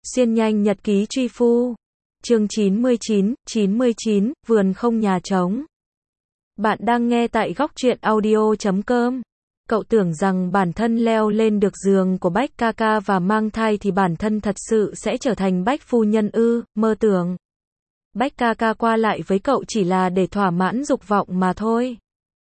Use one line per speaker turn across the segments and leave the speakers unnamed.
Xuyên nhanh nhật ký truy phu. Chương 99, vườn không nhà trống. Bạn đang nghe tại góc truyện audio.com. Cậu tưởng rằng bản thân leo lên được giường của Bách ca ca và mang thai thì bản thân thật sự sẽ trở thành Bách phu nhân ư? Mơ tưởng. Bách ca ca qua lại với cậu chỉ là để thỏa mãn dục vọng mà thôi.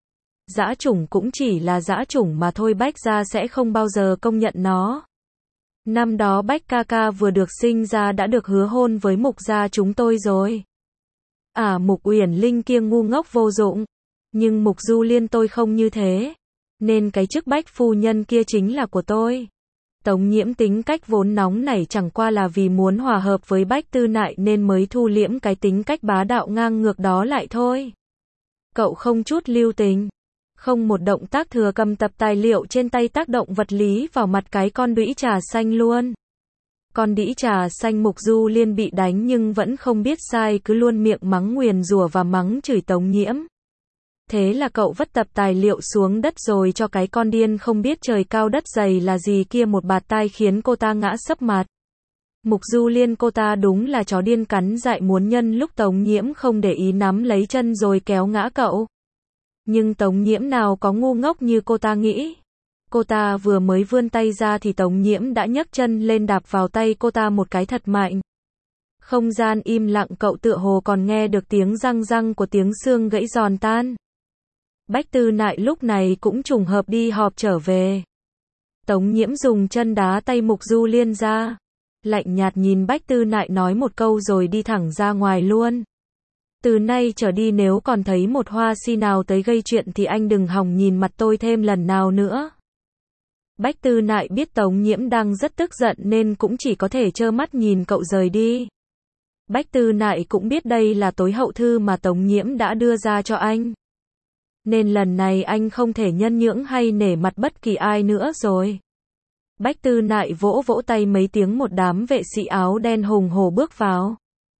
Dã chủng cũng chỉ là dã chủng mà thôi, Bách gia sẽ không bao giờ công nhận nó. Năm đó Bách ca ca vừa được sinh ra đã được hứa hôn với Mục gia chúng tôi rồi. Mục Uyển Linh kia ngu ngốc vô dụng. Nhưng Mục Du Liên tôi không như thế. Nên cái chức Bách phu nhân kia chính là của tôi. Tống Nhiễm tính cách vốn nóng nảy chẳng qua là vì muốn hòa hợp với Bách Tư Nại nên mới thu liễm cái tính cách bá đạo ngang ngược đó lại thôi. Cậu không chút lưu tình. Không một động tác thừa cầm tập tài liệu trên tay tác động vật lý vào mặt cái con đũy trà xanh luôn. Con đĩ trà xanh Mục Du Liên bị đánh nhưng vẫn không biết sai, cứ luôn miệng mắng nguyền rủa và mắng chửi Tống Nhiễm. Thế là cậu vứt tập tài liệu xuống đất rồi cho cái con điên không biết trời cao đất dày là gì kia một bạt tai khiến cô ta ngã sấp mặt. Mục Du Liên cô ta đúng là chó điên cắn dại muốn nhân lúc Tống Nhiễm không để ý nắm lấy chân rồi kéo ngã cậu. Nhưng Tống Nhiễm nào có ngu ngốc như cô ta nghĩ. Cô ta vừa mới vươn tay ra thì Tống Nhiễm đã nhấc chân lên đạp vào tay cô ta một cái thật mạnh. Không gian im lặng, cậu tựa hồ còn nghe được tiếng răng răng của tiếng xương gãy giòn tan. Bách Tư Nại lúc này cũng trùng hợp đi họp trở về. Tống Nhiễm dùng chân đá tay Mục Du Liên ra. Lạnh nhạt nhìn Bách Tư Nại nói một câu rồi đi thẳng ra ngoài luôn. Từ nay trở đi nếu còn thấy một hoa si nào tới gây chuyện thì anh đừng hòng nhìn mặt tôi thêm lần nào nữa. Bách Tư Nại biết Tống Nhiễm đang rất tức giận nên cũng chỉ có thể trơ mắt nhìn cậu rời đi. Bách Tư Nại cũng biết đây là tối hậu thư mà Tống Nhiễm đã đưa ra cho anh. Nên lần này anh không thể nhân nhượng hay nể mặt bất kỳ ai nữa rồi. Bách Tư Nại vỗ vỗ tay mấy tiếng, một đám vệ sĩ áo đen hùng hổ bước vào.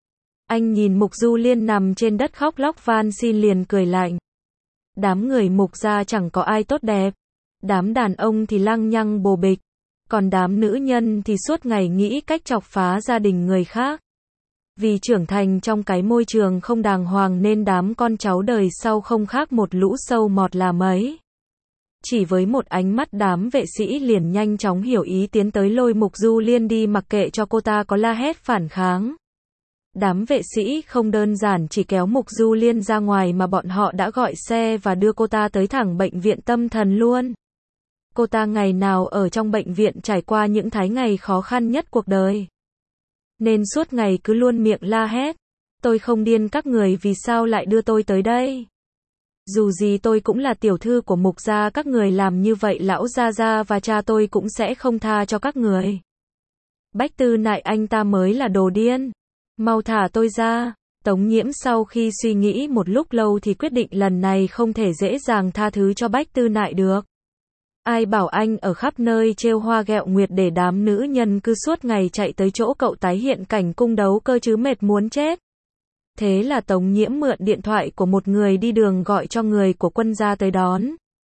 Anh nhìn Mục Du Liên nằm trên đất khóc lóc van xin liền cười lạnh. Đám người Mục gia chẳng có ai tốt đẹp. Đám đàn ông thì lăng nhăng bồ bịch. Còn đám nữ nhân thì suốt ngày nghĩ cách chọc phá gia đình người khác. Vì trưởng thành trong cái môi trường không đàng hoàng nên đám con cháu đời sau không khác một lũ sâu mọt là mấy. Chỉ với một ánh mắt đám vệ sĩ liền nhanh chóng hiểu ý, tiến tới lôi Mục Du Liên đi mặc kệ cho cô ta có la hét phản kháng. Đám vệ sĩ không đơn giản chỉ kéo Mục Du Liên ra ngoài mà bọn họ đã gọi xe và đưa cô ta tới thẳng bệnh viện tâm thần luôn. Cô ta ngày nào ở trong bệnh viện trải qua những tháng ngày khó khăn nhất cuộc đời. Nên suốt ngày cứ luôn miệng la hét. Tôi không điên, các người vì sao lại đưa tôi tới đây? Dù gì tôi cũng là tiểu thư của Mục gia, các người làm như vậy lão gia gia và cha tôi cũng sẽ không tha cho các người. Bách Tư Nại anh ta mới là đồ điên. Mau thả tôi ra. Tống Nhiễm sau khi suy nghĩ một lúc lâu thì quyết định lần này không thể dễ dàng tha thứ cho Bách Tư Nại được. Ai bảo anh ở khắp nơi trêu hoa ghẹo nguyệt để đám nữ nhân cứ suốt ngày chạy tới chỗ cậu tái hiện cảnh cung đấu cơ chứ mệt muốn chết. Thế là Tống Nhiễm mượn điện thoại của một người đi đường gọi cho người của quân gia tới đón.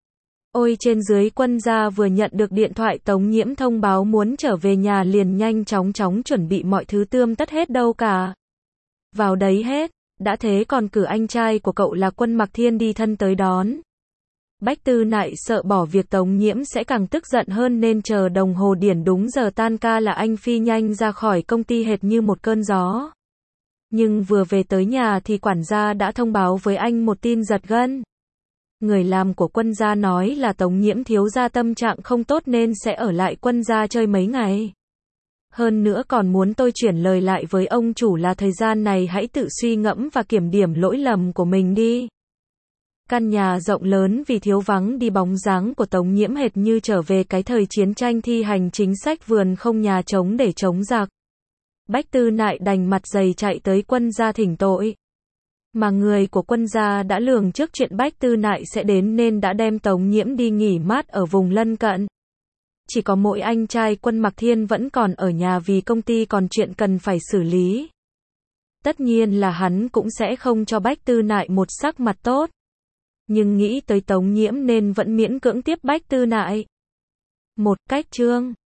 Ôi trên dưới quân gia vừa nhận được điện thoại Tống Nhiễm thông báo muốn trở về nhà liền nhanh chóng chuẩn bị mọi thứ tươm tất hết đâu cả. Vào đấy hết, đã thế còn cử anh trai của cậu là Quân Mặc Thiên đi thân tới đón. Bách Tư Nại sợ bỏ việc Tống Nhiễm sẽ càng tức giận hơn nên chờ đồng hồ điển đúng giờ tan ca là anh phi nhanh ra khỏi công ty hệt như một cơn gió. Nhưng vừa về tới nhà thì quản gia đã thông báo với anh một tin giật gân. Người làm của quân gia nói là Tống Nhiễm thiếu gia tâm trạng không tốt nên sẽ ở lại quân gia chơi mấy ngày. Hơn nữa còn muốn tôi chuyển lời lại với ông chủ là thời gian này hãy tự suy ngẫm và kiểm điểm lỗi lầm của mình đi. Căn nhà rộng lớn vì thiếu vắng đi bóng dáng của Tống Nhiễm hệt như trở về cái thời chiến tranh thi hành chính sách vườn không nhà trống để chống giặc. Bách Tư Nại đành mặt dày chạy tới quân gia thỉnh tội. Mà người của quân gia đã lường trước chuyện Bách Tư Nại sẽ đến nên đã đem Tống Nhiễm đi nghỉ mát ở vùng lân cận. Chỉ có mỗi anh trai Quân Mặc Thiên vẫn còn ở nhà vì công ty còn chuyện cần phải xử lý. Tất nhiên là hắn cũng sẽ không cho Bách Tư Nại một sắc mặt tốt. Nhưng nghĩ tới Tống Nhiễm nên vẫn miễn cưỡng tiếp Bách Tư Nại. Một cách chương